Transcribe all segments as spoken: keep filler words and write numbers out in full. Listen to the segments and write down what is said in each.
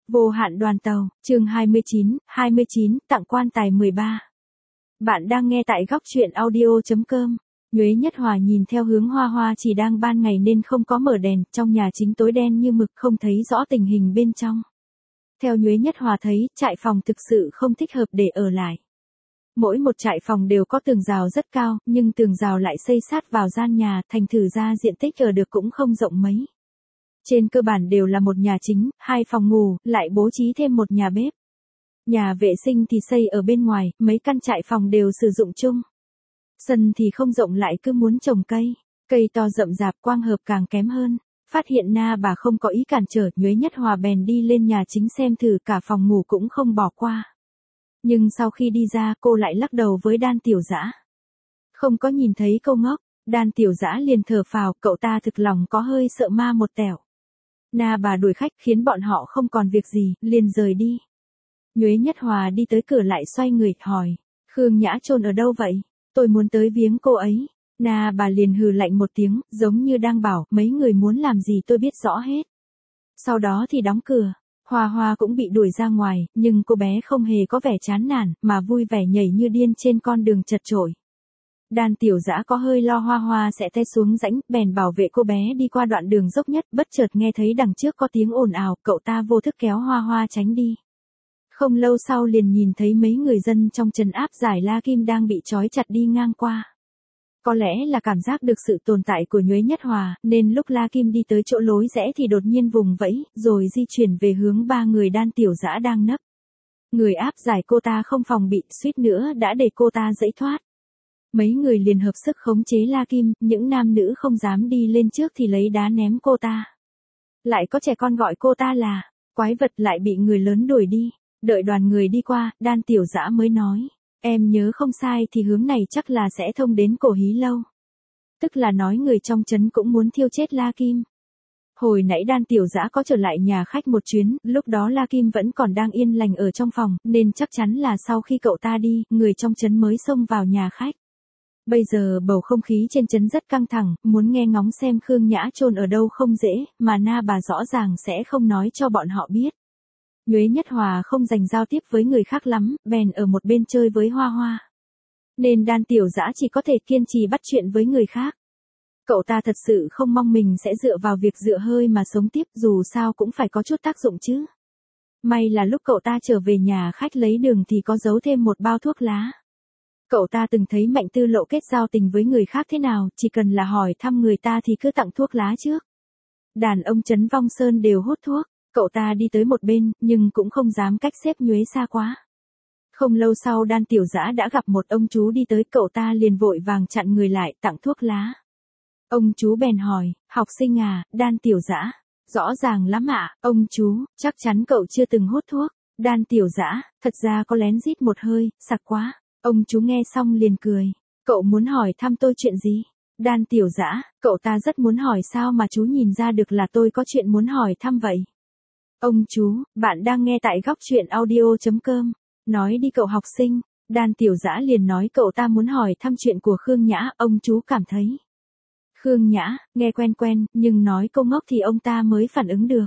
Vô hạn đoàn tàu, chương hai mươi chín, hai mươi chín, tặng quan tài mười ba. Bạn đang nghe tại góc truyện audio.com. Nhuế Nhất Hòa nhìn theo hướng Hoa Hoa chỉ đang ban ngày nên không có mở đèn, trong nhà chính tối đen như mực không thấy rõ tình hình bên trong. Theo Nhuế Nhất Hòa thấy, trại phòng thực sự không thích hợp để ở lại. Mỗi một trại phòng đều có tường rào rất cao, nhưng tường rào lại xây sát vào gian nhà, thành thử ra diện tích ở được cũng không rộng mấy. Trên cơ bản đều là một nhà chính, hai phòng ngủ, lại bố trí thêm một nhà bếp. Nhà vệ sinh thì xây ở bên ngoài, mấy căn trại phòng đều sử dụng chung. Sân thì không rộng lại cứ muốn trồng cây, cây to rậm rạp quang hợp càng kém hơn. Phát hiện Na bà không có ý cản trở, Nhuế Nhất Hòa bèn đi lên nhà chính xem thử, cả phòng ngủ cũng không bỏ qua. Nhưng sau khi đi ra cô lại lắc đầu với Đan Tiểu Dã. Không có nhìn thấy cô ngốc, Đan Tiểu Dã liền thở phào, cậu ta thực lòng có hơi sợ ma một tẹo. Na bà đuổi khách khiến bọn họ không còn việc gì, liền rời đi. Nhuế Nhất Hòa đi tới cửa lại xoay người, hỏi, Khương Nhã chôn ở đâu vậy? Tôi muốn tới viếng cô ấy. Na bà liền hừ lạnh một tiếng, giống như đang bảo, mấy người muốn làm gì tôi biết rõ hết. Sau đó thì đóng cửa. Hoa Hoa cũng bị đuổi ra ngoài, nhưng cô bé không hề có vẻ chán nản, mà vui vẻ nhảy như điên trên con đường chật chội. Đan Tiểu Dã có hơi lo Hoa Hoa sẽ té xuống rãnh, bèn bảo vệ cô bé đi qua đoạn đường dốc nhất, bất chợt nghe thấy đằng trước có tiếng ồn ào, cậu ta vô thức kéo Hoa Hoa tránh đi. Không lâu sau liền nhìn thấy mấy người dân trong trấn áp giải La Kim đang bị trói chặt đi ngang qua. Có lẽ là cảm giác được sự tồn tại của Nhuế Nhất Hòa, nên lúc La Kim đi tới chỗ lối rẽ thì đột nhiên vùng vẫy, rồi di chuyển về hướng ba người Đan Tiểu Dã đang nấp. Người áp giải cô ta không phòng bị, suýt nữa đã để cô ta giãy thoát. Mấy người liền hợp sức khống chế La Kim, những nam nữ không dám đi lên trước thì lấy đá ném cô ta. Lại có trẻ con gọi cô ta là quái vật, lại bị người lớn đuổi đi. Đợi đoàn người đi qua, Đan Tiểu Dã mới nói, em nhớ không sai thì hướng này chắc là sẽ thông đến Cổ Hí Lâu. Tức là nói người trong trấn cũng muốn thiêu chết La Kim. Hồi nãy Đan Tiểu Dã có trở lại nhà khách một chuyến, lúc đó La Kim vẫn còn đang yên lành ở trong phòng, nên chắc chắn là sau khi cậu ta đi, người trong trấn mới xông vào nhà khách. Bây giờ bầu không khí trên trấn rất căng thẳng, muốn nghe ngóng xem Khương Nhã chôn ở đâu không dễ, mà Na bà rõ ràng sẽ không nói cho bọn họ biết. Nhuế Nhất Hòa không dành giao tiếp với người khác lắm, bèn ở một bên chơi với Hoa Hoa. Nên Đan Tiểu Dã chỉ có thể kiên trì bắt chuyện với người khác. Cậu ta thật sự không mong mình sẽ dựa vào việc dựa hơi mà sống tiếp, dù sao cũng phải có chút tác dụng chứ. May là lúc cậu ta trở về nhà khách lấy đường thì có giấu thêm một bao thuốc lá. Cậu ta từng thấy Mạnh Tư Lộ kết giao tình với người khác thế nào, chỉ cần là hỏi thăm người ta thì cứ tặng thuốc lá trước. Đàn ông trấn Vong Sơn đều hút thuốc, cậu ta đi tới một bên, nhưng cũng không dám cách xếp Nhuế xa quá. Không lâu sau Đan Tiểu Dã đã gặp một ông chú đi tới, cậu ta liền vội vàng chặn người lại, tặng thuốc lá. Ông chú bèn hỏi, học sinh à, Đan Tiểu Dã, rõ ràng lắm ạ, ông chú, chắc chắn cậu chưa từng hút thuốc. Đan Tiểu Dã, thật ra có lén rít một hơi, sặc quá. Ông chú nghe xong liền cười, cậu muốn hỏi thăm tôi chuyện gì? Đan Tiểu Dã, cậu ta rất muốn hỏi sao mà chú nhìn ra được là tôi có chuyện muốn hỏi thăm vậy? Ông chú, bạn đang nghe tại góc truyện audio.com, nói đi cậu học sinh. Đan Tiểu Dã liền nói cậu ta muốn hỏi thăm chuyện của Khương Nhã, ông chú cảm thấy. Khương Nhã, nghe quen quen, nhưng nói câu ngốc thì ông ta mới phản ứng được.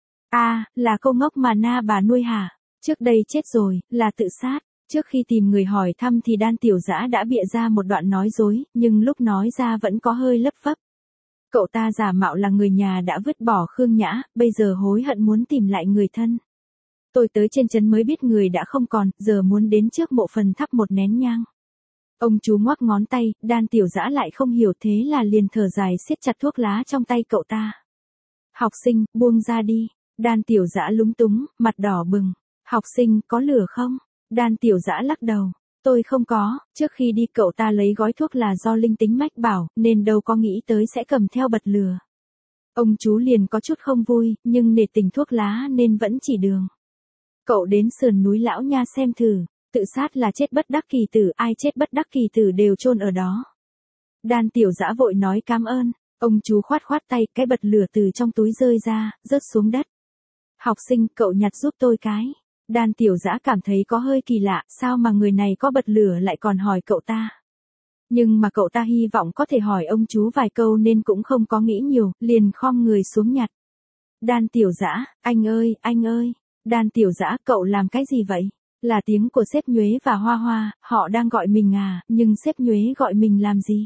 À, là câu ngốc mà Na bà nuôi hả? Trước đây chết rồi, là tự sát. Trước khi tìm người hỏi thăm thì Đan Tiểu Dã đã bịa ra một đoạn nói dối, nhưng lúc nói ra vẫn có hơi lấp phấp. Cậu ta giả mạo là người nhà đã vứt bỏ Khương Nhã, bây giờ hối hận muốn tìm lại người thân. Tôi tới trên trấn mới biết người đã không còn, giờ muốn đến trước mộ phần thắp một nén nhang. Ông chú ngoắc ngón tay, Đan Tiểu Dã lại không hiểu, thế là liền thở dài siết chặt thuốc lá trong tay cậu ta. Học sinh, buông ra đi. Đan Tiểu Dã lúng túng, mặt đỏ bừng. Học sinh, có lửa không? Đan Tiểu Dã lắc đầu. Tôi không có, trước khi đi cậu ta lấy gói thuốc là do linh tính mách bảo, nên đâu có nghĩ tới sẽ cầm theo bật lửa. Ông chú liền có chút không vui, nhưng nể tình thuốc lá nên vẫn chỉ đường. Cậu đến sườn núi Lão Nha xem thử, tự sát là chết bất đắc kỳ tử, ai chết bất đắc kỳ tử đều chôn ở đó. Đan Tiểu Dã vội nói cảm ơn, ông chú khoát khoát tay, cái bật lửa từ trong túi rơi ra, rớt xuống đất. Học sinh, cậu nhặt giúp tôi cái. Đan Tiểu Dã cảm thấy có hơi kỳ lạ, sao mà người này có bật lửa lại còn hỏi cậu ta. Nhưng mà cậu ta hy vọng có thể hỏi ông chú vài câu nên cũng không có nghĩ nhiều, liền khom người xuống nhặt. Đan Tiểu Dã, anh ơi, anh ơi, Đan Tiểu Dã, cậu làm cái gì vậy? Là tiếng của sếp Nhuế và Hoa Hoa, họ đang gọi mình à, nhưng sếp Nhuế gọi mình làm gì?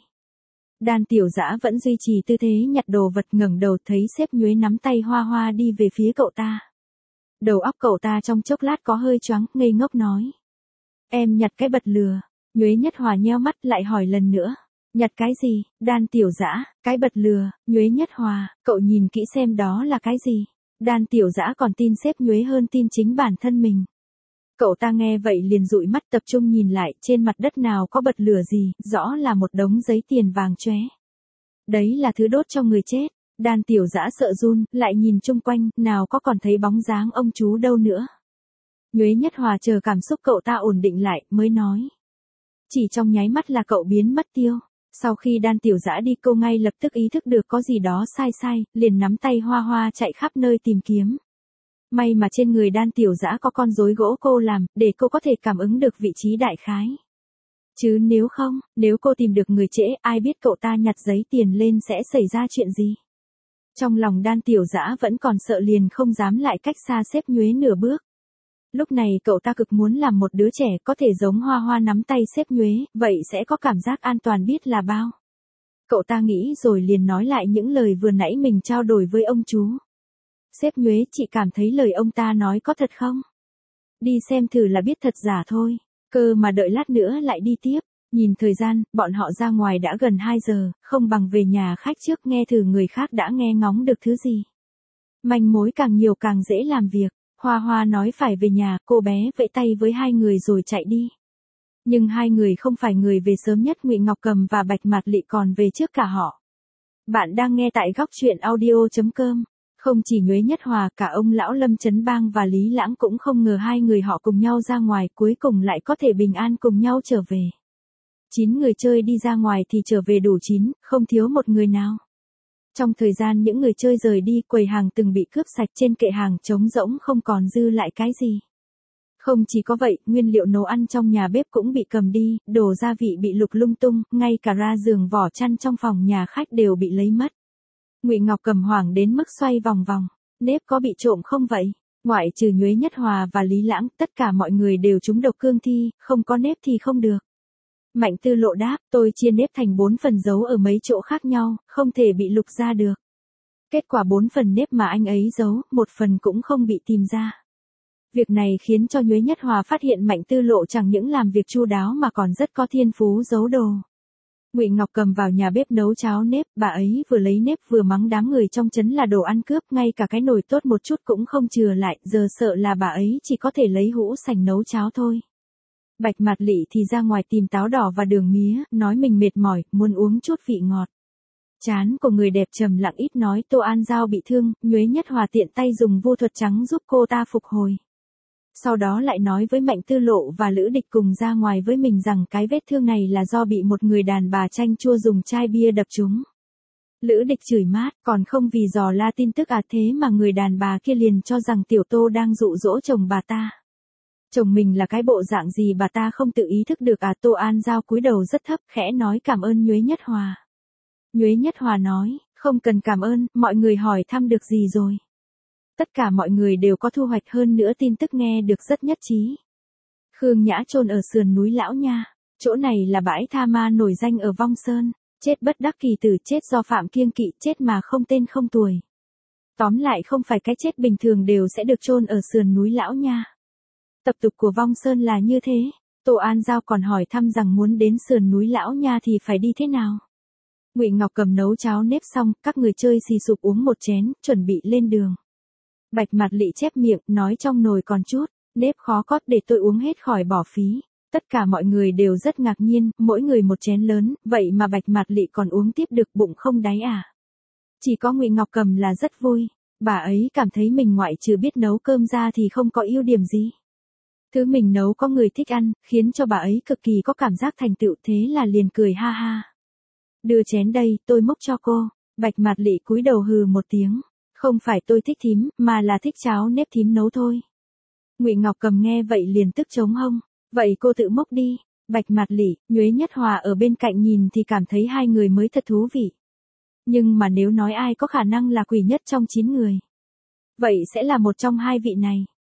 Đan Tiểu Dã vẫn duy trì tư thế nhặt đồ vật, ngẩng đầu thấy sếp Nhuế nắm tay Hoa Hoa đi về phía cậu ta. Đầu óc cậu ta trong chốc lát có hơi choáng, ngây ngốc nói. Em nhặt cái bật lừa. Nhuế Nhất Hòa nheo mắt lại hỏi lần nữa. Nhặt cái gì? Đan Tiểu Dã, cái bật lừa. Nhuế Nhất Hòa, cậu nhìn kỹ xem đó là cái gì? Đan Tiểu Dã còn tin sếp Nhuế hơn tin chính bản thân mình. Cậu ta nghe vậy liền dụi mắt tập trung nhìn lại, trên mặt đất nào có bật lửa gì, rõ là một đống giấy tiền vàng chóe. Đấy là thứ đốt cho người chết. Đan Tiểu Dã sợ run, lại nhìn chung quanh, nào có còn thấy bóng dáng ông chú đâu nữa. Nhuế Nhất Hòa chờ cảm xúc cậu ta ổn định lại, mới nói. Chỉ trong nháy mắt là cậu biến mất tiêu. Sau khi Đan Tiểu Dã đi, cô ngay lập tức ý thức được có gì đó sai sai, liền nắm tay Hoa Hoa chạy khắp nơi tìm kiếm. May mà trên người Đan Tiểu Dã có con rối gỗ cô làm, để cô có thể cảm ứng được vị trí đại khái. Chứ nếu không, nếu cô tìm được người trễ, ai biết cậu ta nhặt giấy tiền lên sẽ xảy ra chuyện gì. Trong lòng Đan Tiểu Dã vẫn còn sợ, liền không dám lại cách xa sếp Nhuế nửa bước. Lúc này cậu ta cực muốn làm một đứa trẻ có thể giống Hoa Hoa nắm tay sếp Nhuế, vậy sẽ có cảm giác an toàn biết là bao. Cậu ta nghĩ rồi liền nói lại những lời vừa nãy mình trao đổi với ông chú. Sếp Nhuế, chị cảm thấy lời ông ta nói có thật không? Đi xem thử là biết thật giả thôi. Cơ mà đợi lát nữa lại đi tiếp. Nhìn thời gian, bọn họ ra ngoài đã gần hai giờ, không bằng về nhà khách trước nghe thử người khác đã nghe ngóng được thứ gì. Manh mối càng nhiều càng dễ làm việc. Hoa Hoa nói phải về nhà, cô bé vẫy tay với hai người rồi chạy đi. Nhưng hai người không phải người về sớm nhất, Ngụy Ngọc Cầm và Bạch Mạt Lị còn về trước cả họ. Bạn đang nghe tại góc truyện audio chấm com. Không chỉ Nhuế Nhất Hòa, cả ông lão Lâm Chấn Bang và Lý Lãng cũng không ngờ hai người họ cùng nhau ra ngoài, cuối cùng lại có thể bình an cùng nhau trở về. Chín người chơi đi ra ngoài thì trở về đủ chín, không thiếu một người nào. Trong thời gian những người chơi rời đi, quầy hàng từng bị cướp sạch, trên kệ hàng trống rỗng không còn dư lại cái gì. Không chỉ có vậy, nguyên liệu nấu ăn trong nhà bếp cũng bị cầm đi, đồ gia vị bị lục lung tung, ngay cả ra giường vỏ chăn trong phòng nhà khách đều bị lấy mất. Ngụy Ngọc Cầm hoảng đến mức xoay vòng vòng. Nếp có bị trộm không vậy? Ngoại trừ Nhuế Nhất Hòa và Lý Lãng, tất cả mọi người đều trúng độc cương thi, không có nếp thì không được. Mạnh Tư Lộ đáp, tôi chia nếp thành bốn phần giấu ở mấy chỗ khác nhau, không thể bị lục ra được. Kết quả bốn phần nếp mà anh ấy giấu, một phần cũng không bị tìm ra. Việc này khiến cho Nhuế Nhất Hòa phát hiện Mạnh Tư Lộ chẳng những làm việc chu đáo mà còn rất có thiên phú giấu đồ. Ngụy Ngọc Cầm vào nhà bếp nấu cháo nếp, bà ấy vừa lấy nếp vừa mắng đám người trong trấn là đồ ăn cướp, ngay cả cái nồi tốt một chút cũng không chừa lại, giờ sợ là bà ấy chỉ có thể lấy hũ sành nấu cháo thôi. Bạch Mạt Lị thì ra ngoài tìm táo đỏ và đường mía, nói mình mệt mỏi, muốn uống chút vị ngọt. Trán của người đẹp trầm lặng ít nói, Tô An Giao bị thương, Nhuế Nhất Hòa tiện tay dùng vô thuật trắng giúp cô ta phục hồi. Sau đó lại nói với Mạnh Tư Lộ và Lữ Địch cùng ra ngoài với mình rằng cái vết thương này là do bị một người đàn bà chanh chua dùng chai bia đập trúng. Lữ Địch chửi mát, còn không vì dò la tin tức à, thế mà người đàn bà kia liền cho rằng Tiểu Tô đang dụ dỗ chồng bà ta. Chồng mình là cái bộ dạng gì bà ta không tự ý thức được à? Tô An Giao cúi đầu rất thấp, khẽ nói cảm ơn Nhuế Nhất Hòa. Nhuế Nhất Hòa nói, không cần cảm ơn, mọi người hỏi thăm được gì rồi. Tất cả mọi người đều có thu hoạch, hơn nữa tin tức nghe được rất nhất trí. Khương Nhã chôn ở sườn núi Lão Nha, chỗ này là bãi tha ma nổi danh ở Vong Sơn, chết bất đắc kỳ tử, chết do phạm kiêng kỵ, chết mà không tên không tuổi. Tóm lại không phải cái chết bình thường đều sẽ được chôn ở sườn núi Lão Nha. Tập tục của Vong Sơn là như thế. Tô An Giao còn hỏi thăm rằng muốn đến sườn núi Lão Nha thì phải đi thế nào. Ngụy Ngọc Cầm nấu cháo nếp xong, các người chơi xì sụp uống một chén, chuẩn bị lên đường. Bạch Mạt Lị chép miệng, nói trong nồi còn chút, nếp khó cót, để tôi uống hết khỏi bỏ phí. Tất cả mọi người đều rất ngạc nhiên, mỗi người một chén lớn, vậy mà Bạch Mạt Lị còn uống tiếp được, bụng không đáy à. Chỉ có Ngụy Ngọc Cầm là rất vui, bà ấy cảm thấy mình ngoại trừ biết nấu cơm ra thì không có ưu điểm gì. Thứ mình nấu có người thích ăn, khiến cho bà ấy cực kỳ có cảm giác thành tựu, thế là liền cười ha ha. Đưa chén đây, tôi múc cho cô. Bạch Mạt Lị cúi đầu hừ một tiếng. Không phải tôi thích thím, mà là thích cháo nếp thím nấu thôi. Ngụy Ngọc Cầm nghe vậy liền tức trống hông. Vậy cô tự múc đi. Bạch Mạt Lị, Nhuế Nhất Hòa ở bên cạnh nhìn thì cảm thấy hai người mới thật thú vị. Nhưng mà nếu nói ai có khả năng là quỷ nhất trong chín người, vậy sẽ là một trong hai vị này.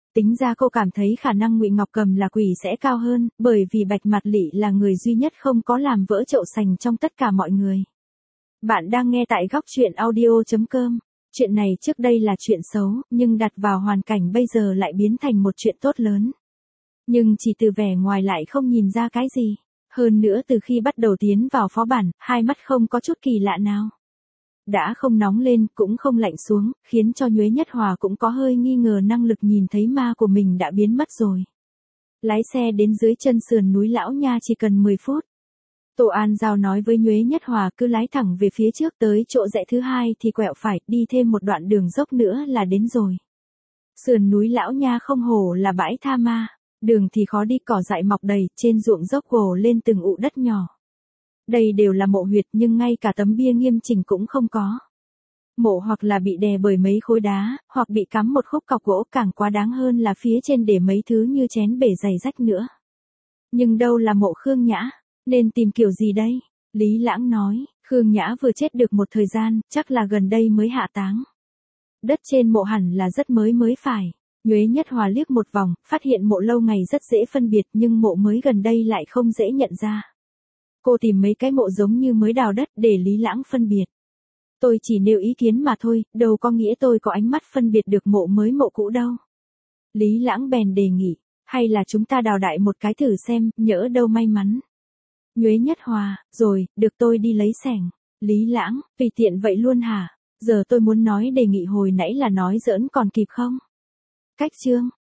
Tính ra cô cảm thấy khả năng Ngụy Ngọc Cầm là quỷ sẽ cao hơn, bởi vì Bạch Mạt Lị là người duy nhất không có làm vỡ chậu sành trong tất cả mọi người. Bạn đang nghe tại góc truyện audio chấm com. Chuyện này trước đây là chuyện xấu, nhưng đặt vào hoàn cảnh bây giờ lại biến thành một chuyện tốt lớn. Nhưng chỉ từ vẻ ngoài lại không nhìn ra cái gì. Hơn nữa từ khi bắt đầu tiến vào phó bản, hai mắt không có chút kỳ lạ nào. Đã không nóng lên, cũng không lạnh xuống, khiến cho Nhuế Nhất Hòa cũng có hơi nghi ngờ năng lực nhìn thấy ma của mình đã biến mất rồi. Lái xe đến dưới chân sườn núi Lão Nha chỉ cần mười phút. Tô An Giao nói với Nhuế Nhất Hòa cứ lái thẳng về phía trước tới chỗ rẽ thứ hai thì quẹo phải, đi thêm một đoạn đường dốc nữa là đến rồi. Sườn núi Lão Nha không hổ là bãi tha ma, đường thì khó đi, cỏ dại mọc đầy, trên ruộng dốc gồ lên từng ụ đất nhỏ. Đây đều là mộ huyệt nhưng ngay cả tấm bia nghiêm chỉnh cũng không có. Mộ hoặc là bị đè bởi mấy khối đá, hoặc bị cắm một khúc cọc gỗ, càng quá đáng hơn là phía trên để mấy thứ như chén bể giày rách nữa. Nhưng đâu là mộ Khương Nhã, nên tìm kiểu gì đây? Lý Lãng nói, Khương Nhã vừa chết được một thời gian, chắc là gần đây mới hạ táng. Đất trên mộ hẳn là rất mới mới phải. Nhuế Nhất Hòa liếc một vòng, phát hiện mộ lâu ngày rất dễ phân biệt nhưng mộ mới gần đây lại không dễ nhận ra. Cô tìm mấy cái mộ giống như mới đào đất để Lý Lãng phân biệt. Tôi chỉ nêu ý kiến mà thôi, đâu có nghĩa tôi có ánh mắt phân biệt được mộ mới mộ cũ đâu. Lý Lãng bèn đề nghị, hay là chúng ta đào đại một cái thử xem, nhỡ đâu may mắn. Nhuế Nhất Hòa, rồi, được tôi đi lấy xẻng. Lý Lãng, tùy tiện vậy luôn hả? Giờ tôi muốn nói đề nghị hồi nãy là nói giỡn còn kịp không? Cách chương.